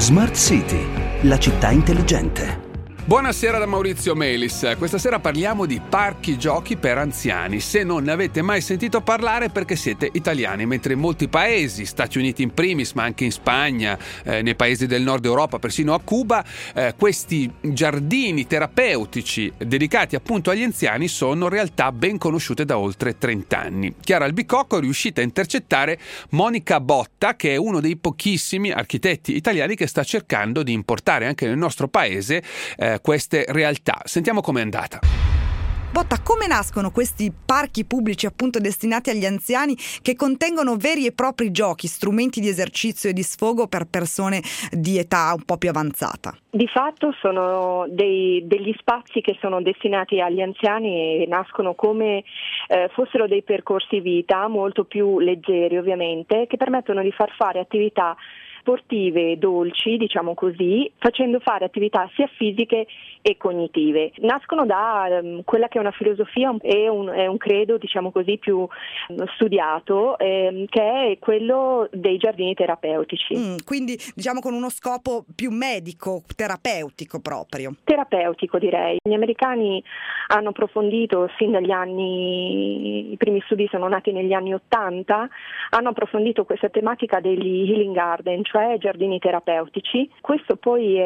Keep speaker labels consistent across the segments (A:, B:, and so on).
A: Smart City, la città intelligente.
B: Buonasera da Maurizio Melis. Questa sera parliamo di parchi giochi per anziani. Se non ne avete mai sentito parlare, perché siete italiani, mentre in molti paesi, Stati Uniti in primis, ma anche in Spagna, nei paesi del nord Europa, persino a Cuba, questi giardini terapeutici dedicati appunto agli anziani sono realtà ben conosciute da oltre 30 anni. Chiara Albicocco è riuscita a intercettare Monica Botta, che è uno dei pochissimi architetti italiani che sta cercando di importare anche nel nostro paese queste realtà. Sentiamo com'è andata.
C: Botta, come nascono questi parchi pubblici appunto destinati agli anziani che contengono veri e propri giochi, strumenti di esercizio e di sfogo per persone di età un po' più avanzata?
D: Di fatto sono degli spazi che sono destinati agli anziani e nascono come fossero dei percorsi vita molto più leggeri, ovviamente, che permettono di far fare attività sportive dolci, diciamo così, facendo fare attività sia fisiche e cognitive. Nascono da quella che è una filosofia e un credo, diciamo così, più studiato, che è quello dei giardini terapeutici.
C: Quindi diciamo con uno scopo più medico, terapeutico proprio.
D: Terapeutico, direi. Gli americani hanno approfondito sin dagli anni, i primi studi sono nati negli anni '80, hanno approfondito questa tematica degli healing garden, cioè giardini terapeutici. Questa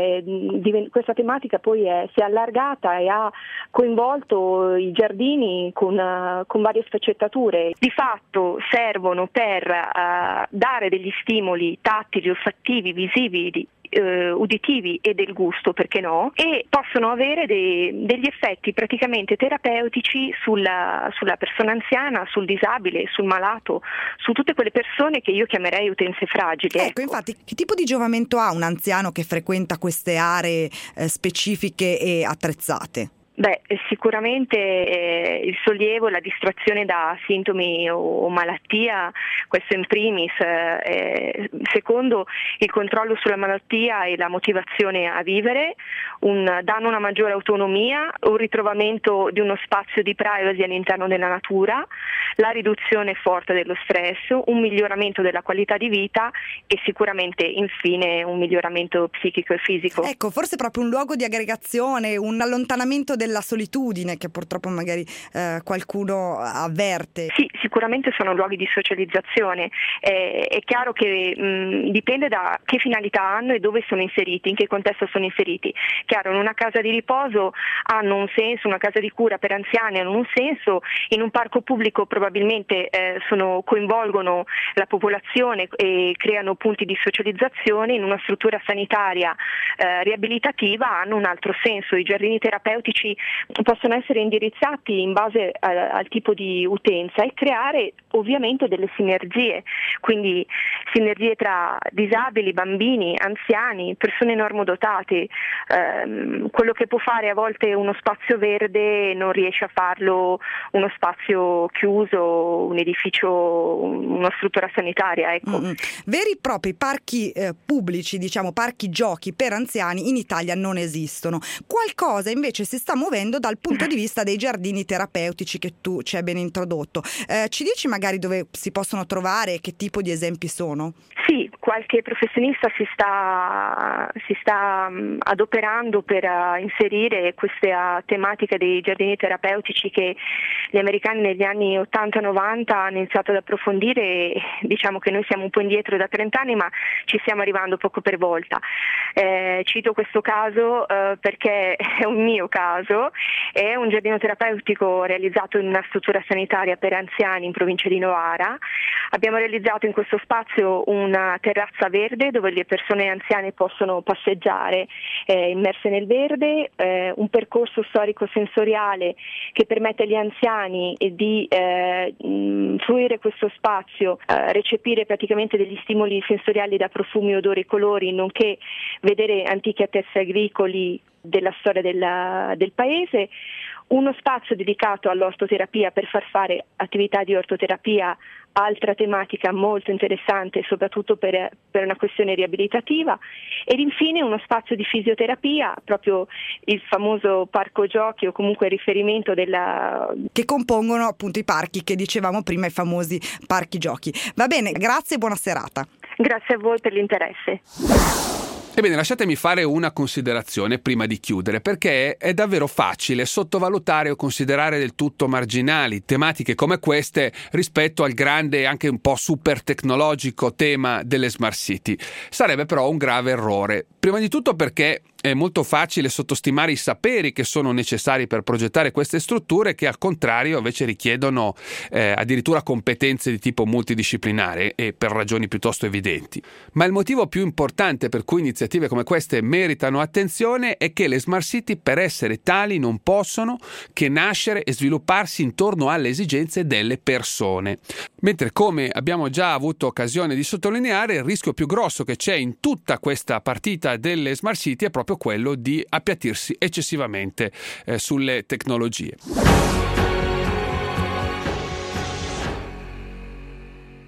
D: tematica poi si è allargata e ha coinvolto i giardini con varie sfaccettature. Di fatto servono per dare degli stimoli tattili, olfattivi, visivi, uditivi e del gusto, perché no, e possono avere degli effetti praticamente terapeutici sulla persona anziana, sul disabile, sul malato, su tutte quelle persone che io chiamerei utenze fragili.
C: Ecco, infatti, che tipo di giovamento ha un anziano che frequenta queste aree specifiche e attrezzate?
D: Beh, sicuramente il sollievo, la distrazione da sintomi o malattia, questo in primis. Secondo, il controllo sulla malattia e la motivazione a vivere, danno una maggiore autonomia, un ritrovamento di uno spazio di privacy all'interno della natura, la riduzione forte dello stress, un miglioramento della qualità di vita e sicuramente infine un miglioramento psichico e fisico.
C: Ecco, forse proprio un luogo di aggregazione, un allontanamento della solitudine che purtroppo magari qualcuno avverte.
D: Sì, sicuramente sono luoghi di socializzazione. È chiaro che dipende da che finalità hanno e dove sono inseriti, in che contesto sono inseriti. Chiaro, in una casa di riposo hanno un senso, una casa di cura per anziani hanno un senso, in un parco pubblico probabilmente coinvolgono la popolazione e creano punti di socializzazione, in una struttura sanitaria riabilitativa hanno un altro senso. I giardini terapeutici possono essere indirizzati in base al tipo di utenza e creare ovviamente delle sinergie, quindi sinergie tra disabili, bambini, anziani, persone normodotate. Quello che può fare a volte uno spazio verde non riesce a farlo uno spazio chiuso, un edificio, una struttura sanitaria. Ecco.
C: Veri e propri parchi pubblici, diciamo parchi giochi per anziani in Italia non esistono. Qualcosa invece si sta muovendo dal punto di vista dei giardini terapeutici che tu ci hai ben introdotto. Ci dici magari dove si possono trovare e che tipo di esempi sono?
D: Sì, qualche professionista si sta adoperando per inserire questa tematica dei giardini terapeutici che gli americani negli anni 80-90 hanno iniziato ad approfondire e diciamo che noi siamo un po' indietro da 30 anni ma ci stiamo arrivando poco per volta. Cito questo caso perché è un mio caso, è un giardino terapeutico realizzato in una struttura sanitaria per anziani in provincia di Novara. Abbiamo realizzato in questo spazio una terrazza verde dove le persone anziane possono passeggiare immerse nel verde, un percorso storico-sensoriale che permette agli anziani di fruire questo spazio, recepire praticamente degli stimoli sensoriali da profumi, odori e colori, nonché vedere antichi attesti agricoli della storia del paese, uno spazio dedicato all'ortoterapia per far fare attività di ortoterapia, altra tematica molto interessante soprattutto per una questione riabilitativa, ed infine uno spazio di fisioterapia, proprio il famoso parco giochi o comunque il riferimento
C: che compongono appunto i parchi che dicevamo prima, i famosi parchi giochi. Va bene, grazie e buona serata.
D: Grazie a voi per l'interesse.
B: Ebbene, lasciatemi fare una considerazione prima di chiudere, perché è davvero facile sottovalutare o considerare del tutto marginali tematiche come queste rispetto al grande e anche un po' super tecnologico tema delle smart city. Sarebbe però un grave errore. Prima di tutto perché è molto facile sottostimare i saperi che sono necessari per progettare queste strutture, che al contrario invece richiedono addirittura competenze di tipo multidisciplinare e per ragioni piuttosto evidenti. Ma il motivo più importante per cui iniziative come queste meritano attenzione è che le smart city, per essere tali, non possono che nascere e svilupparsi intorno alle esigenze delle persone. Mentre, come abbiamo già avuto occasione di sottolineare, il rischio più grosso che c'è in tutta questa partita delle smart city è proprio quello di appiattirsi eccessivamente sulle tecnologie.